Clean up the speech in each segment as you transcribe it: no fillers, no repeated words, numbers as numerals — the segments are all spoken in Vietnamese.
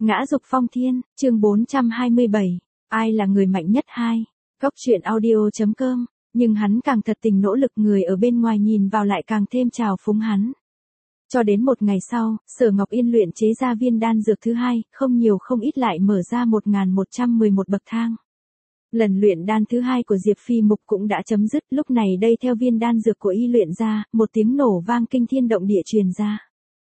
Ngã dục phong thiên, chương 427. Ai là người mạnh nhất 2. Cốc truyện audio.com. Nhưng hắn càng thật tình nỗ lực, người ở bên ngoài nhìn vào lại càng thêm trào phúng hắn. Cho đến một ngày sau, Sở Ngọc Yên luyện chế ra viên đan dược thứ 2, không nhiều không ít lại mở ra 1111 bậc thang. Lần luyện đan thứ 2 của Diệp Phi Mục cũng đã chấm dứt, lúc này đây theo viên đan dược của y luyện ra, một tiếng nổ vang kinh thiên động địa truyền ra.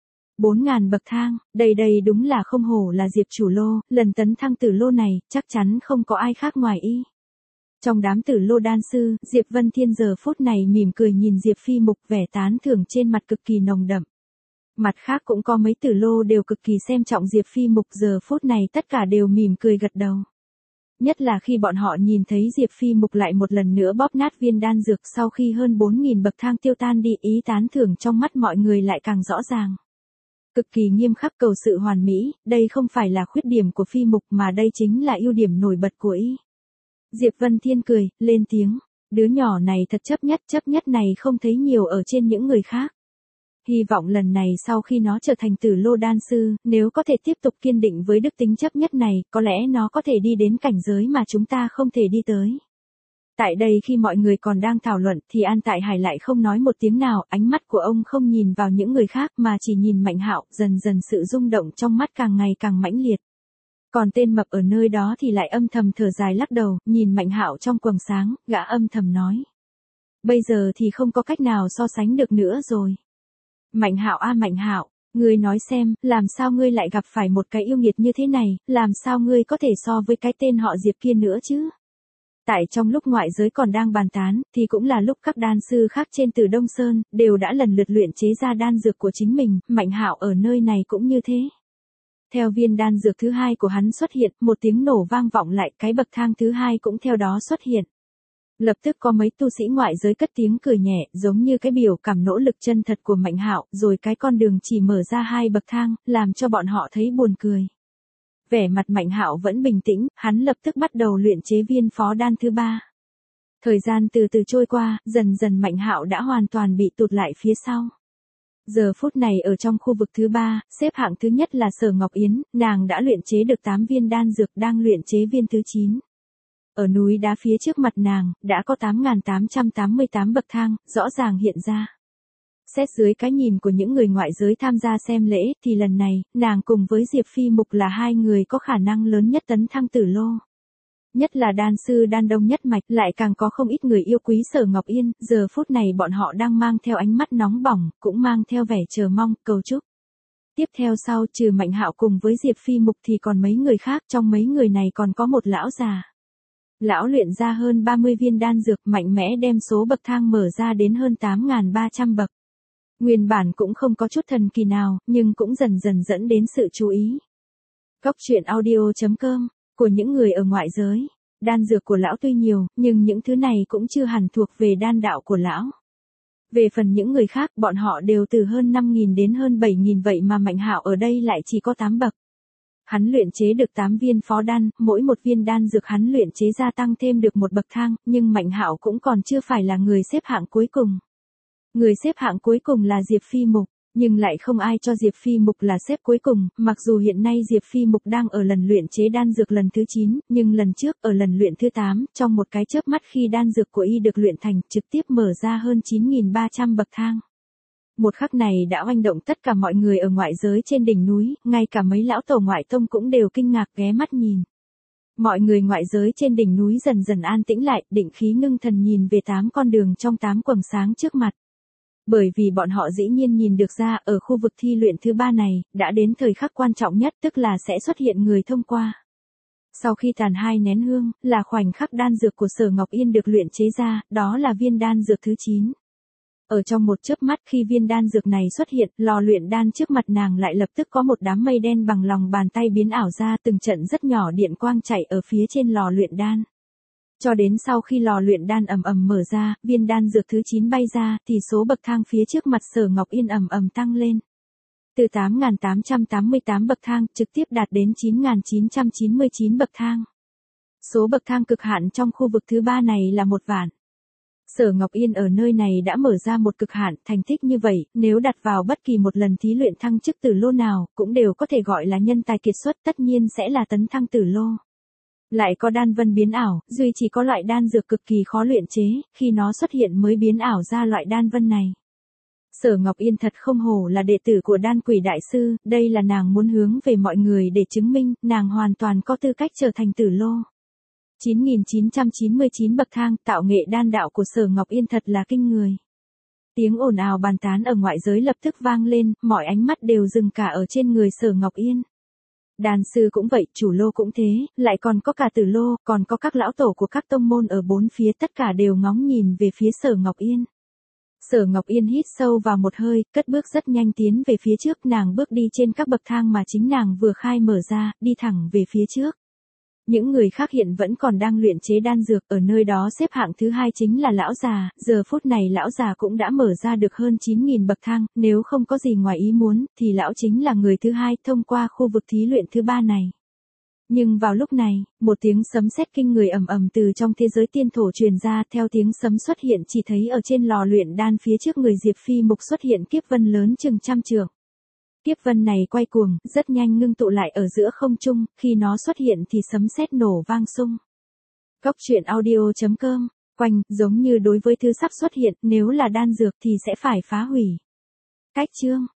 4.000 bậc thang, đây đúng là không hổ là Diệp chủ lô, lần tấn thăng tử lô này, chắc chắn không có ai khác ngoài y. Trong đám tử lô đan sư, Diệp Vân Thiên giờ phút này mỉm cười nhìn Diệp Phi Mục, vẻ tán thưởng trên mặt cực kỳ nồng đậm. Mặt khác cũng có mấy tử lô đều cực kỳ xem trọng Diệp Phi Mục, giờ phút này tất cả đều mỉm cười gật đầu. Nhất là khi bọn họ nhìn thấy Diệp Phi Mục lại một lần nữa bóp nát viên đan dược sau khi hơn 4.000 bậc thang tiêu tan đi, ý tán thưởng trong mắt mọi người lại càng rõ ràng. Cực kỳ nghiêm khắc cầu sự hoàn mỹ, đây không phải là khuyết điểm của Phi Mục mà đây chính là ưu điểm nổi bật của y. Diệp Vân Thiên cười, lên tiếng, đứa nhỏ này thật chấp nhất này không thấy nhiều ở trên những người khác. Hy vọng lần này sau khi nó trở thành tử lô đan sư, nếu có thể tiếp tục kiên định với đức tính chấp nhất này, có lẽ nó có thể đi đến cảnh giới mà chúng ta không thể đi tới. Tại đây khi mọi người còn đang thảo luận thì An Tại Hải lại không nói một tiếng nào, ánh mắt của ông không nhìn vào những người khác mà chỉ nhìn Mạnh Hạo, dần dần sự rung động trong mắt càng ngày càng mãnh liệt. Còn tên mập ở nơi đó thì lại âm thầm thở dài lắc đầu, nhìn Mạnh Hạo trong quầng sáng, gã âm thầm nói. Bây giờ thì không có cách nào so sánh được nữa rồi. Mạnh Hạo a Mạnh Hạo, ngươi nói xem, làm sao ngươi lại gặp phải một cái yêu nghiệt như thế này, làm sao ngươi có thể so với cái tên họ Diệp kia nữa chứ? Tại trong lúc ngoại giới còn đang bàn tán, thì cũng là lúc các đan sư khác trên Từ Đông Sơn, đều đã lần lượt luyện chế ra đan dược của chính mình, Mạnh Hạo ở nơi này cũng như thế. Theo viên đan dược thứ 2 của hắn xuất hiện, một tiếng nổ vang vọng lại, cái bậc thang thứ 2 cũng theo đó xuất hiện. Lập tức có mấy tu sĩ ngoại giới cất tiếng cười nhẹ, giống như cái biểu cảm nỗ lực chân thật của Mạnh Hạo, rồi cái con đường chỉ mở ra 2 bậc thang, làm cho bọn họ thấy buồn cười. Vẻ mặt Mạnh Hạo vẫn bình tĩnh, hắn lập tức bắt đầu luyện chế viên phó đan thứ 3. Thời gian từ từ trôi qua, dần dần Mạnh Hạo đã hoàn toàn bị tụt lại phía sau. Giờ phút này ở trong khu vực thứ 3, xếp hạng thứ nhất là Sở Ngọc Yến, nàng đã luyện chế được 8 viên đan dược, đang luyện chế viên thứ 9. Ở núi đá phía trước mặt nàng, đã có 8.888 bậc thang, rõ ràng hiện ra. Xét dưới cái nhìn của những người ngoại giới tham gia xem lễ, thì lần này, nàng cùng với Diệp Phi Mục là 2 người có khả năng lớn nhất tấn thăng tử lô. Nhất là đan sư đan đông nhất mạch, lại càng có không ít người yêu quý Sở Ngọc Yên, giờ phút này bọn họ đang mang theo ánh mắt nóng bỏng, cũng mang theo vẻ chờ mong, cầu chúc. Tiếp theo sau, trừ Mạnh Hạo cùng với Diệp Phi Mục thì còn mấy người khác, trong mấy người này còn có một lão già. Lão luyện ra hơn 30 viên đan dược, mạnh mẽ đem số bậc thang mở ra đến hơn 8.300 bậc. Nguyên bản cũng không có chút thần kỳ nào, nhưng cũng dần dần dẫn đến sự chú ý. Cốc truyện audio.com, của những người ở ngoại giới. Đan dược của lão tuy nhiều, nhưng những thứ này cũng chưa hẳn thuộc về đan đạo của lão. Về phần những người khác, bọn họ đều từ hơn 5.000 đến hơn 7.000, vậy mà Mạnh Hạo ở đây lại chỉ có 8 bậc. Hắn luyện chế được 8 viên phó đan, mỗi một viên đan dược hắn luyện chế gia tăng thêm được một bậc thang, nhưng Mạnh Hạo cũng còn chưa phải là người xếp hạng cuối cùng. Người xếp hạng cuối cùng là Diệp Phi Mục, nhưng lại không ai cho Diệp Phi Mục là xếp cuối cùng, mặc dù hiện nay Diệp Phi Mục đang ở lần luyện chế đan dược lần thứ 9, nhưng lần trước ở lần luyện thứ 8, trong một cái chớp mắt khi đan dược của y được luyện thành, trực tiếp mở ra hơn 9.300 bậc thang. Một khắc này đã oanh động tất cả mọi người ở ngoại giới trên đỉnh núi, ngay cả mấy lão tổ ngoại tông cũng đều kinh ngạc ghé mắt nhìn. Mọi người ngoại giới trên đỉnh núi dần dần an tĩnh lại, định khí ngưng thần nhìn về 8 con đường trong 8 quầng sáng trước mặt. Bởi vì bọn họ dĩ nhiên nhìn được ra, ở khu vực thi luyện thứ 3 này, đã đến thời khắc quan trọng nhất, tức là sẽ xuất hiện người thông qua. Sau khi tàn 2 nén hương, là khoảnh khắc đan dược của Sở Ngọc Yên được luyện chế ra, đó là viên đan dược thứ 9. Ở trong một chớp mắt khi viên đan dược này xuất hiện, lò luyện đan trước mặt nàng lại lập tức có một đám mây đen bằng lòng bàn tay biến ảo ra, từng trận rất nhỏ điện quang chạy ở phía trên lò luyện đan. Cho đến sau khi lò luyện đan ầm ầm mở ra, viên đan dược thứ 9 bay ra, thì số bậc thang phía trước mặt Sở Ngọc Yên ầm ầm tăng lên. Từ 8.888 bậc thang, trực tiếp đạt đến 9.999 bậc thang. Số bậc thang cực hạn trong khu vực thứ 3 này là 1 vạn. Sở Ngọc Yên ở nơi này đã mở ra một cực hạn, thành tích như vậy, nếu đặt vào bất kỳ một lần thí luyện thăng chức tử lô nào, cũng đều có thể gọi là nhân tài kiệt xuất, tất nhiên sẽ là tấn thăng tử lô. Lại có đan vân biến ảo, duy chỉ có loại đan dược cực kỳ khó luyện chế, khi nó xuất hiện mới biến ảo ra loại đan vân này. Sở Ngọc Yên thật không hổ là đệ tử của đan quỷ đại sư, đây là nàng muốn hướng về mọi người để chứng minh, nàng hoàn toàn có tư cách trở thành tử lô. 9.999 bậc thang, tạo nghệ đan đạo của Sở Ngọc Yên thật là kinh người. Tiếng ồn ào bàn tán ở ngoại giới lập tức vang lên, mọi ánh mắt đều dừng cả ở trên người Sở Ngọc Yên. Đan sư cũng vậy, chủ lô cũng thế, lại còn có cả tử lô, còn có các lão tổ của các tông môn ở bốn phía, tất cả đều ngóng nhìn về phía Sở Ngọc Yên. Sở Ngọc Yên hít sâu vào một hơi, cất bước rất nhanh tiến về phía trước, nàng bước đi trên các bậc thang mà chính nàng vừa khai mở ra, đi thẳng về phía trước. Những người khác hiện vẫn còn đang luyện chế đan dược, ở nơi đó xếp hạng thứ hai chính là lão già, giờ phút này lão già cũng đã mở ra được hơn 9.000 bậc thang, nếu không có gì ngoài ý muốn, thì lão chính là người thứ hai thông qua khu vực thí luyện thứ ba này. Nhưng vào lúc này, một tiếng sấm sét kinh người ầm ầm từ trong thế giới tiên thổ truyền ra, theo tiếng sấm xuất hiện chỉ thấy ở trên lò luyện đan phía trước người Diệp Phi Mục xuất hiện kiếp vân lớn chừng trăm trượng. Kiếp vân này quay cuồng, rất nhanh ngưng tụ lại ở giữa không trung, khi nó xuất hiện thì sấm sét nổ vang sung. Cốc truyện audio.com, quanh, giống như đối với thứ sắp xuất hiện, nếu là đan dược thì sẽ phải phá hủy. Cách chương